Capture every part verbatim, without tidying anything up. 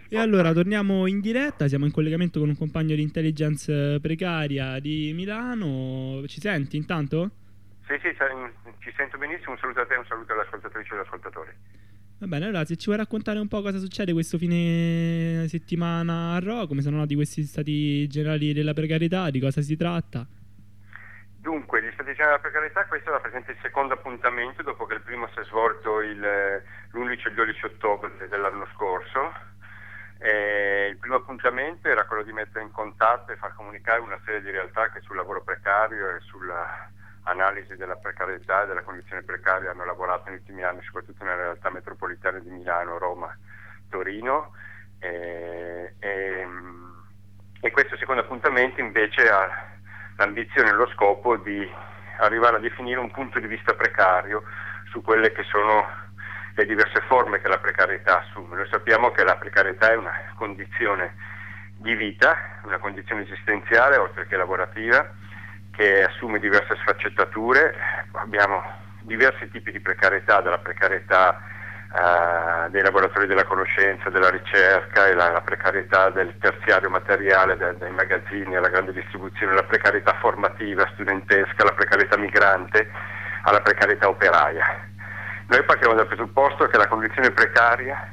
E allora torniamo in diretta, siamo in collegamento con un compagno di intelligence precaria di Milano. Ci senti intanto? Sì, sì, ci sento benissimo. Un saluto a te e un saluto alle ascoltatrici e agli ascoltatori. Va bene, allora se ci vuoi raccontare un po' cosa succede questo fine settimana a Rho, come sono andati questi stati generali della precarietà, di cosa si tratta? Dunque, gli stati generali della precarietà, questo rappresenta il secondo appuntamento dopo che il primo si è svolto l'undici e il dodici ottobre dell'anno scorso. Eh, il primo appuntamento era quello di mettere in contatto e far comunicare una serie di realtà che sul lavoro precario e sulla analisi della precarietà e della condizione precaria hanno lavorato negli ultimi anni, soprattutto nelle realtà metropolitane di Milano, Roma, Torino. Eh, e, e questo secondo appuntamento invece ha l'ambizione e lo scopo di arrivare a definire un punto di vista precario su quelle che sono le diverse forme che la precarietà assume. Noi sappiamo che la precarietà è una condizione di vita, una condizione esistenziale oltre che lavorativa, che assume diverse sfaccettature. Abbiamo diversi tipi di precarietà, dalla precarietà eh, dei lavoratori della conoscenza, della ricerca, e la, la precarietà del terziario materiale, dai, dai magazzini alla grande distribuzione, la precarietà formativa, studentesca, la precarietà migrante, alla precarietà operaia. Noi partiamo dal presupposto che la condizione precaria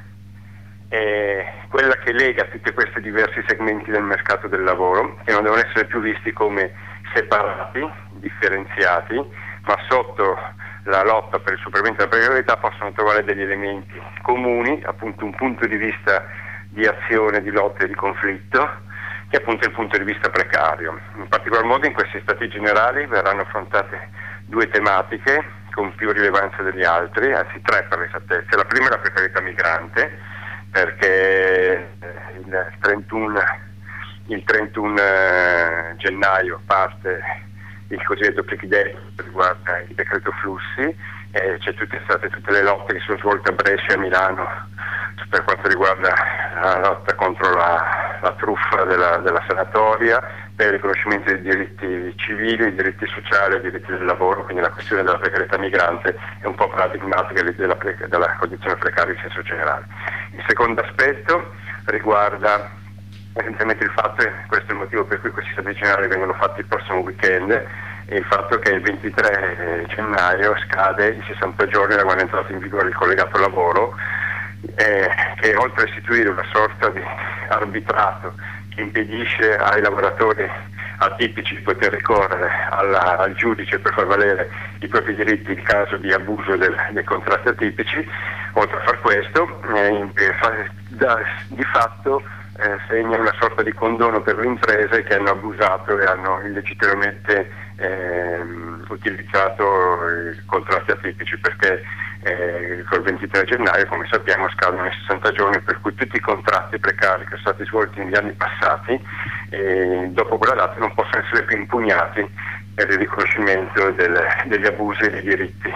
è quella che lega tutti questi diversi segmenti del mercato del lavoro, che non devono essere più visti come separati, differenziati, ma sotto la lotta per il superamento della precarietà possono trovare degli elementi comuni, appunto un punto di vista di azione, di lotta e di conflitto, che è appunto il punto di vista precario. In particolar modo in questi stati generali verranno affrontate due tematiche con più rilevanza degli altri, anzi tre per l'esattezza. La prima è la precarietà migrante, perché il trentuno, il trentuno gennaio parte il cosiddetto click day che riguarda il decreto flussi, e c'è tutte state tutte le lotte che sono svolte a Brescia e a Milano per quanto riguarda la lotta contro la, la truffa della, della sanatoria, per il riconoscimento dei diritti civili, i diritti sociali e i diritti del lavoro. Quindi la questione della precarietà migrante è un po' paradigmatica della, preca- della condizione precaria in senso generale. Il secondo aspetto riguarda essenzialmente il fatto, e questo è il motivo per cui questi stati generali vengono fatti il prossimo weekend, è il fatto che il ventitré gennaio scade i sessanta giorni da quando è entrato in vigore il collegato lavoro, eh, che oltre a istituire una sorta di arbitrato che impedisce ai lavoratori atipici di poter ricorrere alla, al giudice per far valere i propri diritti in caso di abuso del, dei contratti atipici, oltre a far questo, eh, fa, da, di fatto eh, segna una sorta di condono per le imprese che hanno abusato e hanno illegittimamente eh, utilizzato i contratti atipici, perché eh, col ventitré gennaio, come sappiamo, scadono i sessanta giorni per cui tutti i contratti precari che sono stati svolti negli anni passati eh, dopo quella data non possono essere più impugnati per il riconoscimento del, degli abusi e dei diritti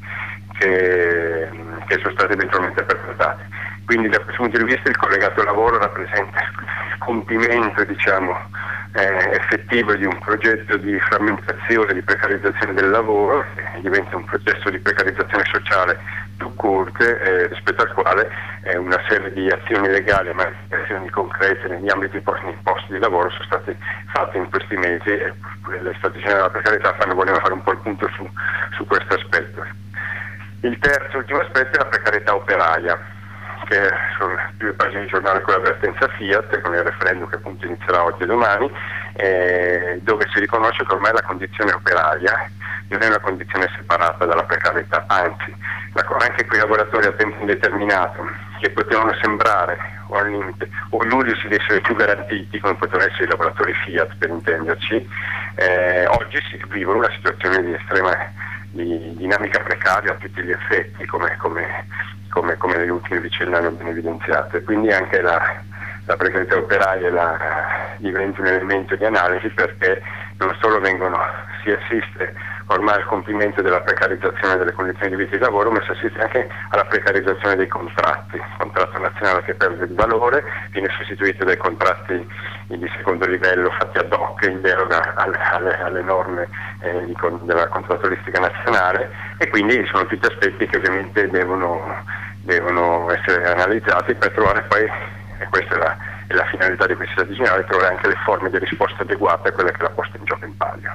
che, che sono stati eventualmente perpetrati. Quindi da questo punto di vista il collegato lavoro rappresenta il compimento, diciamo, eh, effettivo di un progetto di frammentazione, di precarizzazione del lavoro, che diventa un processo di precarizzazione sociale più corte, eh, rispetto al quale eh, una serie di azioni legali, ma azioni concrete negli ambiti posti, nei posti di lavoro sono state fatte in questi mesi, e le stati generali della precarietà fanno, vogliono fare un po' il punto su, su questo aspetto. Il terzo e ultimo aspetto è la precarietà operaia, che sono due pagine di giornale con l'avvertenza Fiat, con il referendum che appunto inizierà oggi e domani, eh, dove si riconosce che ormai la condizione operaia non è una condizione separata dalla precarietà, anzi la, anche quei lavoratori a tempo indeterminato che potevano sembrare o al limite o illudersi di essere più garantiti, come potevano essere i lavoratori Fiat per intenderci, eh, oggi si vivono una situazione di estrema di dinamica precaria a tutti gli effetti, come, come, come, come negli ultimi decenni hanno ben evidenziato. E quindi anche la, la precarietà operaia la, diventa un elemento di analisi, perché non solo vengono, si assiste ormai al compimento della precarizzazione delle condizioni di vita e di lavoro, ma si assiste anche alla precarizzazione dei contratti. Il contratto nazionale che perde di valore viene sostituito dai contratti di secondo livello fatti ad hoc in deroga alle, alle, alle norme eh, di, della contrattualistica nazionale, e quindi sono tutti aspetti che ovviamente devono, devono essere analizzati per trovare poi e questa è la, è la finalità di questi stati generali, trovare anche le forme di risposta adeguate a quella che è la posta in gioco in palio.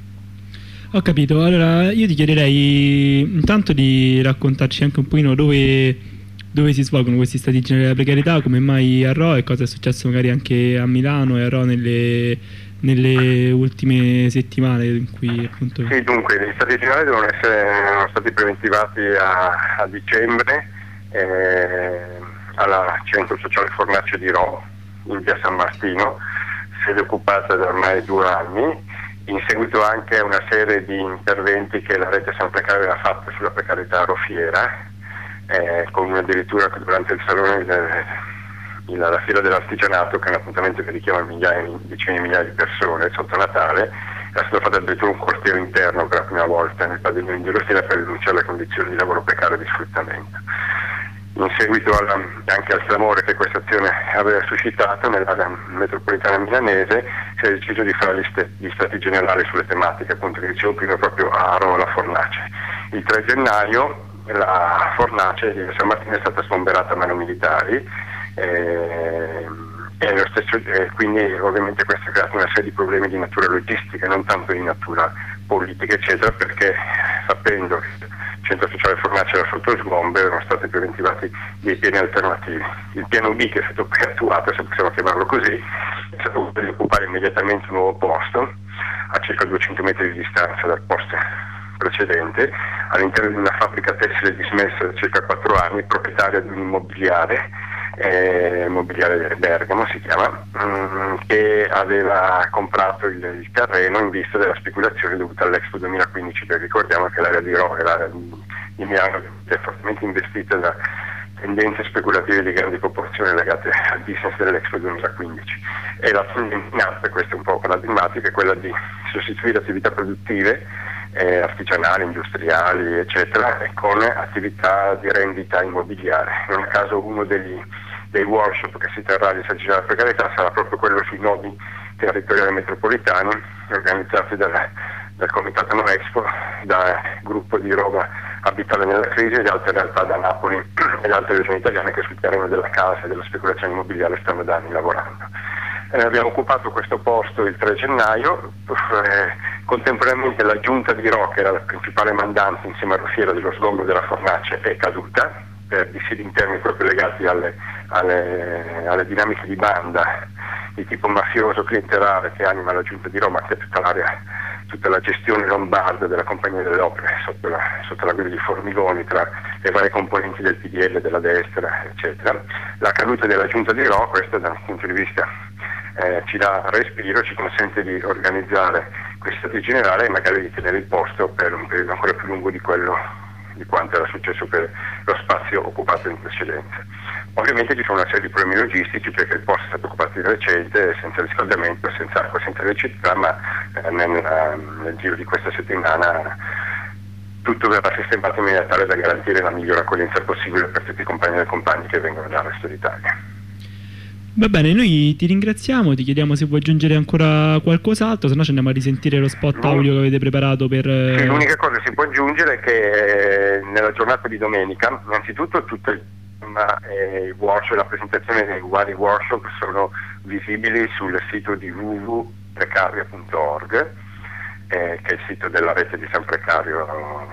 Ho capito, allora io ti chiederei intanto di raccontarci anche un pochino dove, dove si svolgono questi stati generali della precarietà, come mai a Rho e cosa è successo magari anche a Milano e a Rho nelle, nelle ultime settimane in cui appunto... Sì, dunque gli stati generali devono essere erano stati preventivati a, a dicembre eh, alla Centro Sociale Fornace di Rho in via San Martino, sede occupata da ormai due anni. In seguito anche a una serie di interventi che la rete San Precario ha fatto sulla precarietà rofiera, eh, con addirittura durante il salone del, il, la fiera dell'artigianato, che è un appuntamento che richiama migliaia, decine di migliaia di persone sotto Natale, è stato fatto addirittura un corteo interno per la prima volta nel padiglione di Rostina per denunciare le condizioni di lavoro precario e di sfruttamento. In seguito alla, anche al clamore che questa azione aveva suscitato nell'area metropolitana milanese, si è deciso di fare gli, st- gli stati generali sulle tematiche, appunto, che dicevo prima, proprio a Roma la Fornace. Il tre gennaio la Fornace di San Martino è stata sgomberata a mano militari eh, e lo stesso, eh, quindi ovviamente questo ha creato una serie di problemi di natura logistica, non tanto di natura politica, eccetera, perché sapendo che il Centro Sociale Fornace era sotto sgombero, erano stati preventivati dei piani alternativi. Il piano B, che è stato poi attuato, se possiamo chiamarlo così, è stato quello di occupare immediatamente un nuovo posto a circa duecento metri di distanza dal posto precedente, all'interno di una fabbrica tessile dismessa da circa quattro anni, proprietaria di un immobiliare, eh, immobiliare Bergamo si chiama, mh, che aveva comprato il, il terreno in vista della speculazione dovuta all'Expo duemilaquindici, perché ricordiamo che l'area di Rho e l'area di, di Milano è fortemente investita da tendenze speculative di grandi proporzioni legate al business dell'Expo duemilaquindici. E la tendenza in atto, e questa è un po' paradigmatica, è quella di sostituire attività produttive Eh, artigianali, industriali, eccetera, e con attività di rendita immobiliare. Non a caso uno degli, dei workshop che si terrà di Stati Generali della Precarietà sarà proprio quello sui nodi territoriali metropolitani, organizzati dal, dal Comitato No Expo, dal gruppo di Roma Abitare nella Crisi e di altre realtà da Napoli e da altre regioni italiane che sul terreno della casa e della speculazione immobiliare stanno da anni lavorando. Eh, abbiamo occupato questo posto il tre gennaio, eh, contemporaneamente la giunta di Rho, che era la principale mandante insieme a Rofiera dello sgombero della Fornace, è caduta per dissidi interni proprio legati alle, alle, alle dinamiche di banda di tipo mafioso clientelare che anima la giunta di Roma, che è tutta l'area, tutta la gestione lombarda della Compagnia delle Opere sotto la, sotto la guida di Formigoni, tra le varie componenti del P D L, della destra, eccetera. La caduta della giunta di Rho, questo da un punto di vista eh, ci dà respiro, ci consente di organizzare questi stati generali e magari di tenere il posto per un periodo ancora più lungo di quello di quanto era successo per lo spazio occupato in precedenza. Ovviamente ci sono una serie di problemi logistici, perché il posto è stato occupato di recente, senza riscaldamento, senza acqua, senza elettricità, ma eh, nel, nel giro di questa settimana tutto verrà sistemato in maniera tale da garantire la migliore accoglienza possibile per tutti i compagni e compagni che vengono dal resto d'Italia. Va bene, noi ti ringraziamo, ti chiediamo se vuoi aggiungere ancora qualcos'altro, se no ci andiamo a risentire lo spot audio che avete preparato per... Sì, l'unica cosa che si può aggiungere è che eh, nella giornata di domenica, innanzitutto tutto il ma, eh, i workshop, la presentazione dei vari workshop sono visibili sul sito di w w w punto precaria punto org, eh, che è il sito della rete di San Precario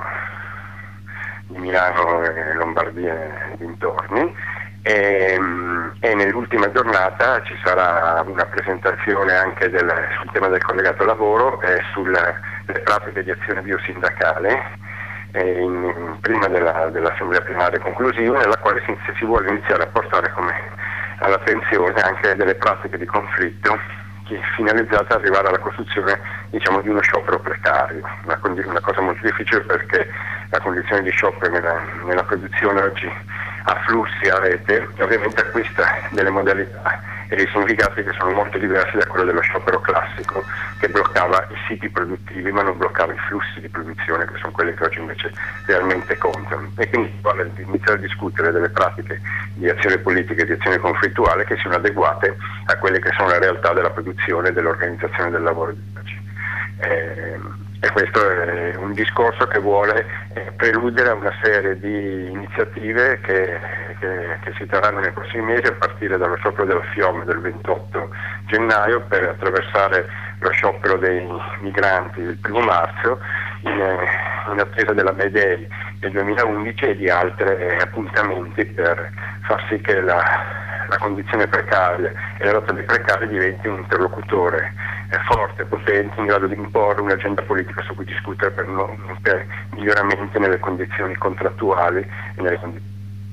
di Milano e Lombardia e dintorni. E, e nell'ultima giornata ci sarà una presentazione anche del, sul tema del collegato lavoro e sulle pratiche di azione biosindacale eh, in, in, prima della, dell'assemblea plenaria conclusiva, nella quale si, si vuole iniziare a portare come all'attenzione anche delle pratiche di conflitto finalizzate ad arrivare alla costruzione, diciamo, di uno sciopero precario, una, una cosa molto difficile, perché la condizione di sciopero nella, nella produzione oggi a flussi, a rete, ovviamente acquista delle modalità e dei significati che sono molto diversi da quello dello sciopero classico, che bloccava i siti produttivi ma non bloccava i flussi di produzione, che sono quelli che oggi invece realmente contano. E quindi si vuole iniziare a discutere delle pratiche di azione politica e di azione conflittuale che siano adeguate a quelle che sono le realtà della produzione e dell'organizzazione del lavoro di oggi. Eh, E questo è un discorso che vuole eh, preludere a una serie di iniziative che, che, che si terranno nei prossimi mesi, a partire dallo sciopero della Fiemme del ventotto gennaio, per attraversare lo sciopero dei migranti il primo marzo, in, in attesa della May Day del duemilaundici e di altri eh, appuntamenti per far sì che la, la condizione precaria e la lotta dei precari diventi un interlocutore eh, forte, potente, in grado di imporre un'agenda politica su cui discutere per, no, per miglioramenti nelle condizioni contrattuali e nelle condizioni.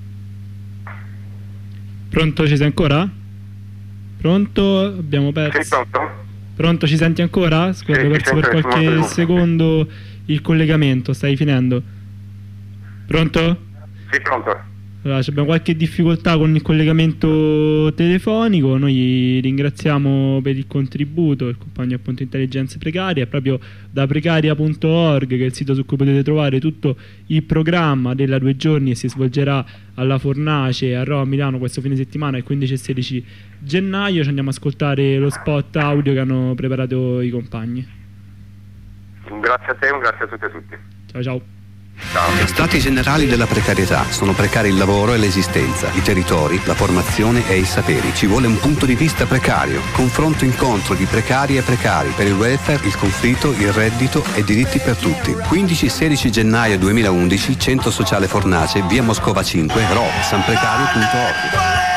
Pronto, ci sei ancora? Pronto? Abbiamo perso. Sei pronto? Pronto, ci senti ancora? Scusa, sì, ho perso per qualche secondo il collegamento, stai finendo. Pronto? Sì, pronto. Allora, abbiamo qualche difficoltà con il collegamento telefonico. Noi ringraziamo per il contributo il compagno appunto Intelligenze Precarie, proprio da precaria punto org, che è il sito su cui potete trovare tutto il programma della due giorni che si svolgerà alla Fornace a Rho a Milano questo fine settimana, il quindici e sedici gennaio. Ci andiamo ad ascoltare lo spot audio che hanno preparato i compagni. Un grazie a te, un grazie a tutti e a tutti. Ciao ciao. Gli stati generali della precarietà sono precari il lavoro e l'esistenza, i territori, la formazione e i saperi. Ci vuole un punto di vista precario, confronto incontro di precari e precari per il welfare, il conflitto, il reddito e diritti per tutti. quindici e sedici gennaio duemilaundici, Centro Sociale Fornace, via Moscova cinque, Rho, sanprecario punto org.